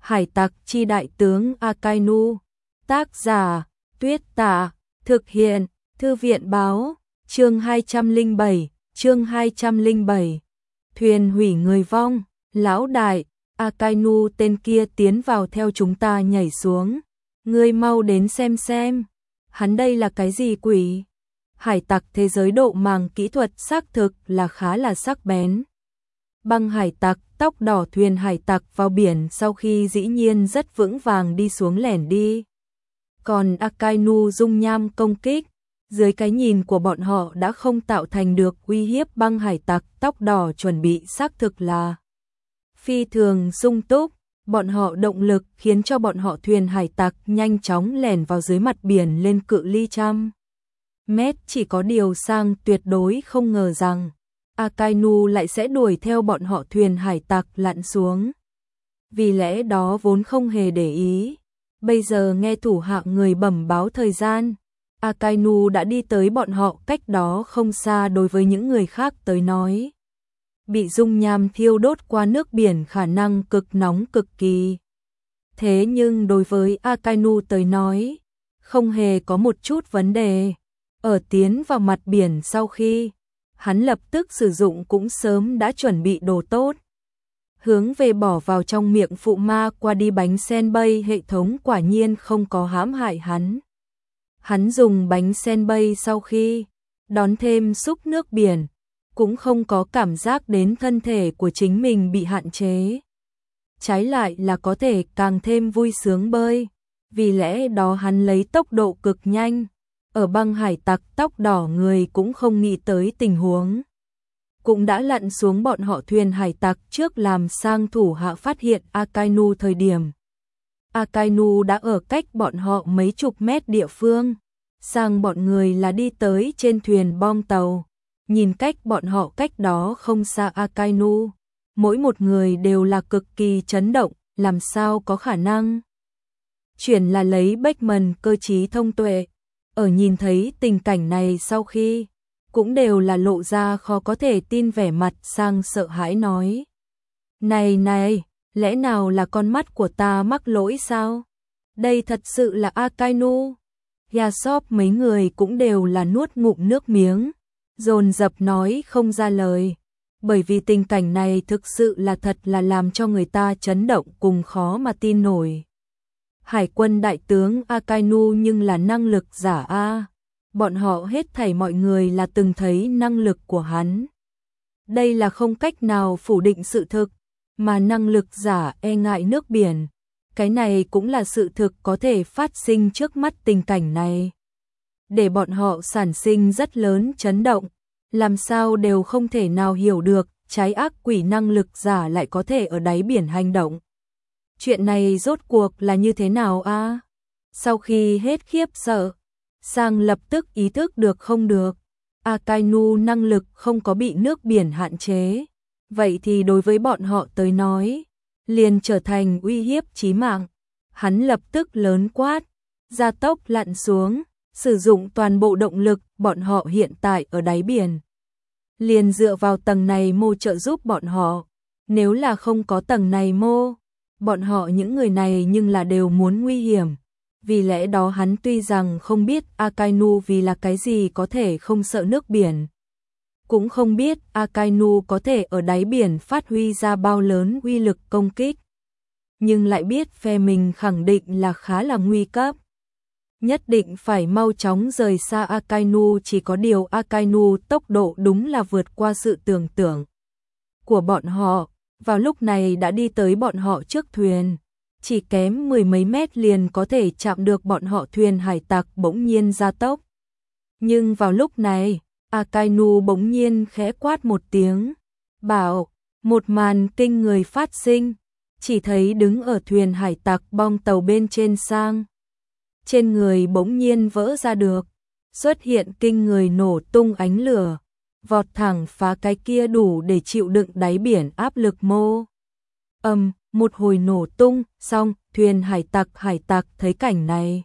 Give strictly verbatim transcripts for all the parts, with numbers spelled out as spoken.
Hải tặc chi đại tướng Akainu. Tác giả Tuyết Tà. Thực hiện Thư viện báo. Chương hai trăm lẻ bảy. Chương hai trăm lẻ bảy. Thuyền hủy người vong. Lão đại, Akainu tên kia tiến vào theo chúng ta nhảy xuống. Ngươi mau đến xem xem. Hắn đây là cái gì quỷ? Hải tặc thế giới độ màng kỹ thuật xác thực là khá là sắc bén. Băng hải tặc, tóc đỏ thuyền hải tặc vào biển sau khi dĩ nhiên rất vững vàng đi xuống lẻn đi. Còn Akainu dung nham công kích, dưới cái nhìn của bọn họ đã không tạo thành được uy hiếp. Băng hải tặc tóc đỏ chuẩn bị xác thực là phi thường sung túc, bọn họ động lực khiến cho bọn họ thuyền hải tặc nhanh chóng lẻn vào dưới mặt biển lên cự ly trăm mét. Chỉ có điều Sang tuyệt đối không ngờ rằng Akainu lại sẽ đuổi theo bọn họ thuyền hải tặc lặn xuống. Vì lẽ đó vốn không hề để ý. Bây giờ nghe thủ hạ người bẩm báo thời gian, Akainu đã đi tới bọn họ cách đó không xa. Đối với những người khác tới nói, bị dung nham thiêu đốt qua nước biển khả năng cực nóng cực kỳ. Thế nhưng đối với Akainu tới nói, không hề có một chút vấn đề. Ở tiến vào mặt biển sau khi, hắn lập tức sử dụng cũng sớm đã chuẩn bị đồ tốt. Hướng về bỏ vào trong miệng phụ ma qua đi bánh senbei, hệ thống quả nhiên không có hãm hại hắn. Hắn dùng bánh senbei sau khi đón thêm xúc nước biển, cũng không có cảm giác đến thân thể của chính mình bị hạn chế. Trái lại là có thể càng thêm vui sướng bơi. Vì lẽ đó hắn lấy tốc độ cực nhanh. Ở băng hải tặc tóc đỏ người cũng không nghĩ tới tình huống, cũng đã lặn xuống bọn họ thuyền hải tặc trước làm Sang thủ hạ phát hiện Akainu thời điểm. Akainu đã ở cách bọn họ mấy chục mét địa phương. Sang bọn người là đi tới trên thuyền bom tàu. Nhìn cách bọn họ cách đó không xa Akainu, mỗi một người đều là cực kỳ chấn động. Làm sao có khả năng? Chuyển là lấy Beckman cơ trí thông tuệ. Ở nhìn thấy tình cảnh này sau khi, cũng đều là lộ ra khó có thể tin vẻ mặt. Sang sợ hãi nói: Này này, lẽ nào là con mắt của ta mắc lỗi sao? Đây thật sự là Akainu. Yasop mấy người cũng đều là nuốt ngụm nước miếng, dồn dập nói không ra lời. Bởi vì tình cảnh này thực sự là thật là làm cho người ta chấn động cùng khó mà tin nổi. Hải quân đại tướng Akainu nhưng là năng lực giả a. Bọn họ hết thảy mọi người là từng thấy năng lực của hắn. Đây là không cách nào phủ định sự thực, mà năng lực giả e ngại nước biển. Cái này cũng là sự thực có thể phát sinh trước mắt tình cảnh này. Để bọn họ sản sinh rất lớn chấn động, làm sao đều không thể nào hiểu được trái ác quỷ năng lực giả lại có thể ở đáy biển hành động. Chuyện này rốt cuộc là như thế nào a? À? Sau khi hết khiếp sợ, Sang lập tức ý thức được không được. Akainu năng lực không có bị nước biển hạn chế. Vậy thì đối với bọn họ tới nói, liền trở thành uy hiếp chí mạng. Hắn lập tức lớn quát, gia tốc lặn xuống, sử dụng toàn bộ động lực. Bọn họ hiện tại ở đáy biển, liền dựa vào tầng này mô trợ giúp bọn họ. Nếu là không có tầng này mô, bọn họ những người này nhưng là đều muốn nguy hiểm. Vì lẽ đó hắn tuy rằng không biết Akainu vì là cái gì có thể không sợ nước biển, cũng không biết Akainu có thể ở đáy biển phát huy ra bao lớn uy lực công kích, nhưng lại biết phe mình khẳng định là khá là nguy cấp. Nhất định phải mau chóng rời xa Akainu. Chỉ có điều Akainu tốc độ đúng là vượt qua sự tưởng tượng của bọn họ. Vào lúc này đã đi tới bọn họ trước thuyền, chỉ kém mười mấy mét liền có thể chạm được bọn họ. Thuyền hải tặc bỗng nhiên gia tốc. Nhưng vào lúc này, Akainu bỗng nhiên khẽ quát một tiếng, bảo, một màn kinh người phát sinh. Chỉ thấy đứng ở thuyền hải tặc bong tàu bên trên Sang, trên người bỗng nhiên vỡ ra được, xuất hiện kinh người nổ tung ánh lửa, vọt thẳng phá cái kia đủ để chịu đựng đáy biển áp lực mô. Âm, một hồi nổ tung, xong, thuyền hải tặc hải tặc thấy cảnh này.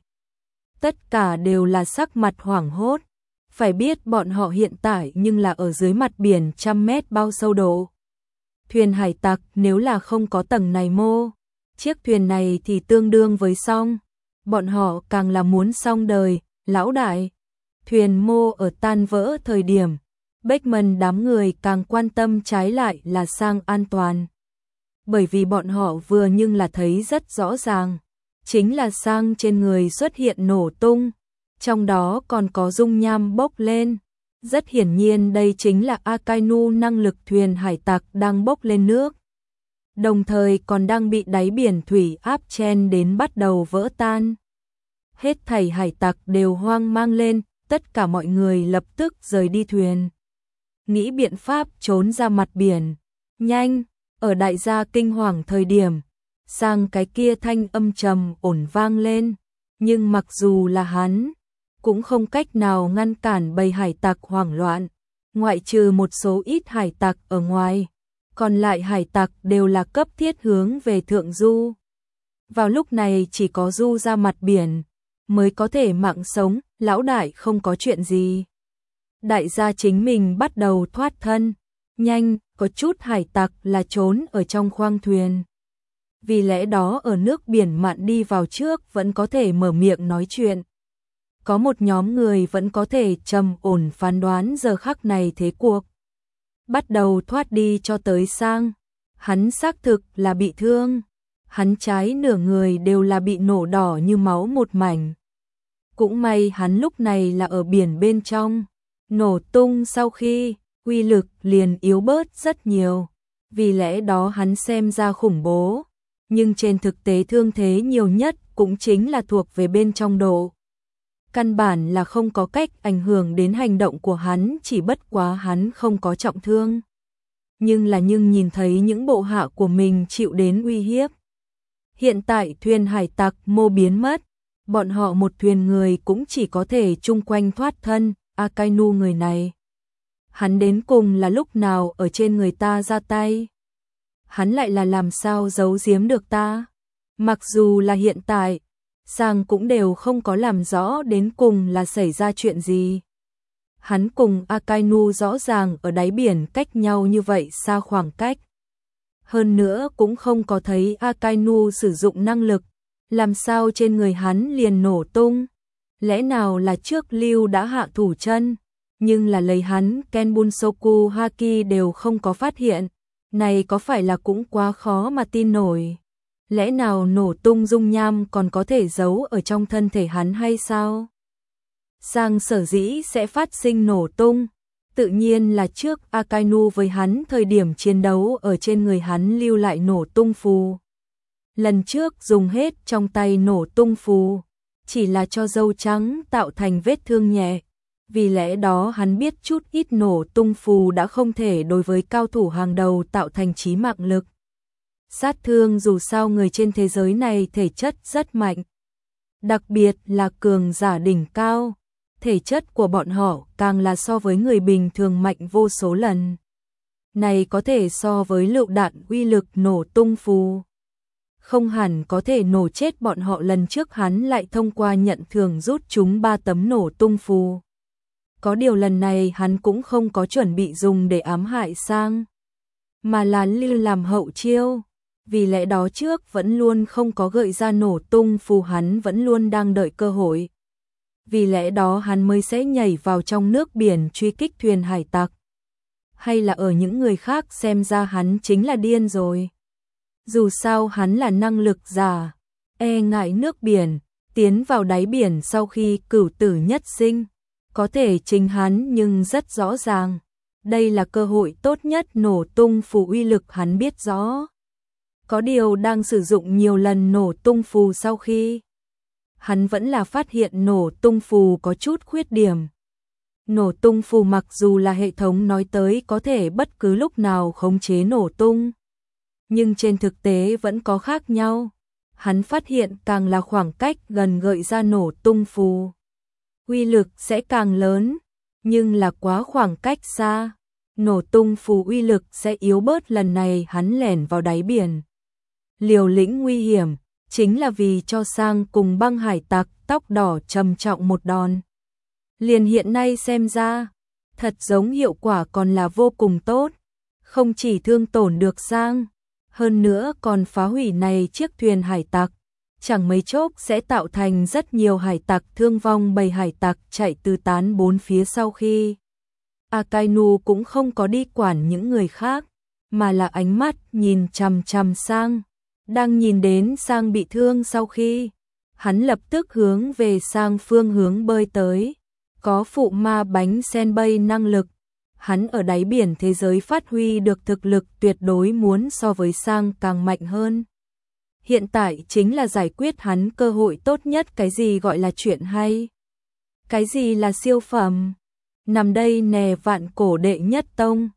Tất cả đều là sắc mặt hoảng hốt. Phải biết bọn họ hiện tại nhưng là ở dưới mặt biển trăm mét bao sâu độ. Thuyền hải tặc nếu là không có tầng này mô, Chiếc thuyền này thì tương đương với xong, bọn họ càng là muốn xong đời, lão đại. Thuyền mô ở tan vỡ thời điểm, Beckman đám người càng quan tâm trái lại là Sang an toàn. Bởi vì bọn họ vừa nhưng là thấy rất rõ ràng, chính là Sang trên người xuất hiện nổ tung, trong đó còn có dung nham bốc lên. Rất hiển nhiên đây chính là Akainu năng lực thuyền hải tặc đang bốc lên nước. Đồng thời còn đang bị đáy biển thủy áp chen đến bắt đầu vỡ tan. Hết thảy hải tặc đều hoang mang lên, tất cả mọi người lập tức rời đi thuyền. Nghĩ biện pháp trốn ra mặt biển. Nhanh, ở đại gia kinh hoàng thời điểm, Sang cái kia thanh âm trầm ổn vang lên. Nhưng mặc dù là hắn, cũng không cách nào ngăn cản bầy hải tặc hoảng loạn. Ngoại trừ một số ít hải tặc ở ngoài, còn lại hải tặc đều là cấp thiết hướng về thượng du. Vào lúc này chỉ có du ra mặt biển mới có thể mạng sống, lão đại không có chuyện gì. Đại gia chính mình bắt đầu thoát thân, nhanh, có chút hải tặc là trốn ở trong khoang thuyền. Vì lẽ đó ở nước biển mặn đi vào trước vẫn có thể mở miệng nói chuyện. Có một nhóm người vẫn có thể trầm ổn phán đoán giờ khắc này thế cuộc. Bắt đầu thoát đi cho tới Sang. Hắn xác thực là bị thương. Hắn trái nửa người đều là bị nổ đỏ như máu một mảnh. Cũng may hắn lúc này là ở biển bên trong. Nổ tung sau khi, uy lực liền yếu bớt rất nhiều. Vì lẽ đó hắn xem ra khủng bố. Nhưng trên thực tế thương thế nhiều nhất cũng chính là thuộc về bên trong độ. Căn bản là không có cách ảnh hưởng đến hành động của hắn, chỉ bất quá hắn không có trọng thương. Nhưng là nhưng nhìn thấy những bộ hạ của mình chịu đến uy hiếp. Hiện tại thuyền hải tặc mô biến mất, bọn họ một thuyền người cũng chỉ có thể chung quanh thoát thân, Akainu người này. Hắn đến cùng là lúc nào ở trên người ta ra tay? Hắn lại là làm sao giấu giếm được ta? Mặc dù là hiện tại, Sang cũng đều không có làm rõ đến cùng là xảy ra chuyện gì. Hắn cùng Akainu rõ ràng ở đáy biển cách nhau như vậy xa khoảng cách. Hơn nữa cũng không có thấy Akainu sử dụng năng lực, làm sao trên người hắn liền nổ tung. Lẽ nào là trước lưu đã hạ thủ chân, nhưng là lấy hắn Kenbunsoku Haki đều không có phát hiện. Này có phải là cũng quá khó mà tin nổi. Lẽ nào nổ tung dung nham còn có thể giấu ở trong thân thể hắn hay sao? Sang sở dĩ sẽ phát sinh nổ tung, tự nhiên là trước Akainu với hắn thời điểm chiến đấu ở trên người hắn lưu lại nổ tung phù. Lần trước dùng hết trong tay nổ tung phù, chỉ là cho dâu trắng tạo thành vết thương nhẹ. Vì lẽ đó hắn biết chút ít nổ tung phù đã không thể đối với cao thủ hàng đầu tạo thành chí mạng lực. Sát thương dù sao người trên thế giới này thể chất rất mạnh. Đặc biệt là cường giả đỉnh cao. Thể chất của bọn họ càng là so với người bình thường mạnh vô số lần. Này có thể so với lựu đạn uy lực nổ tung phù. Không hẳn có thể nổ chết bọn họ, lần trước hắn lại thông qua nhận thưởng rút chúng ba tấm nổ tung phù. Có điều lần này hắn cũng không có chuẩn bị dùng để ám hại Sang, mà là lưu làm hậu chiêu. Vì lẽ đó trước vẫn luôn không có gợi ra nổ tung phù, hắn vẫn luôn đang đợi cơ hội. Vì lẽ đó hắn mới sẽ nhảy vào trong nước biển truy kích thuyền hải tặc. Hay là ở những người khác xem ra hắn chính là điên rồi. Dù sao hắn là năng lực giả, e ngại nước biển, tiến vào đáy biển sau khi cửu tử nhất sinh. Có thể chính hắn nhưng rất rõ ràng. Đây là cơ hội tốt nhất nổ tung phù, uy lực hắn biết rõ. Có điều đang sử dụng nhiều lần nổ tung phù sau khi, hắn vẫn là phát hiện nổ tung phù có chút khuyết điểm. Nổ tung phù mặc dù là hệ thống nói tới có thể bất cứ lúc nào khống chế nổ tung, nhưng trên thực tế vẫn có khác nhau. Hắn phát hiện càng là khoảng cách gần gợi ra nổ tung phù, uy lực sẽ càng lớn, nhưng là quá khoảng cách xa, nổ tung phù uy lực sẽ yếu bớt. Lần này hắn lẻn vào đáy biển, liều lĩnh nguy hiểm, chính là vì cho Sang cùng băng hải tặc tóc đỏ trầm trọng một đòn. Liền hiện nay xem ra, thật giống hiệu quả còn là vô cùng tốt, không chỉ thương tổn được Sang, hơn nữa còn phá hủy này chiếc thuyền hải tặc, chẳng mấy chốc sẽ tạo thành rất nhiều hải tặc thương vong, bầy hải tặc chạy tứ tán bốn phía. Sau khi Akainu cũng không có đi quản những người khác, mà là ánh mắt nhìn chằm chằm Sang, đang nhìn đến Sang bị thương. Sau khi hắn lập tức hướng về Sang phương hướng bơi tới, có phụ ma bánh senbei năng lực, hắn ở đáy biển thế giới phát huy được thực lực tuyệt đối muốn so với Sang càng mạnh hơn. Hiện tại chính là giải quyết hắn cơ hội tốt nhất. Cái gì gọi là chuyện hay? Cái gì là siêu phẩm? Nằm đây nè, vạn cổ đệ nhất tông.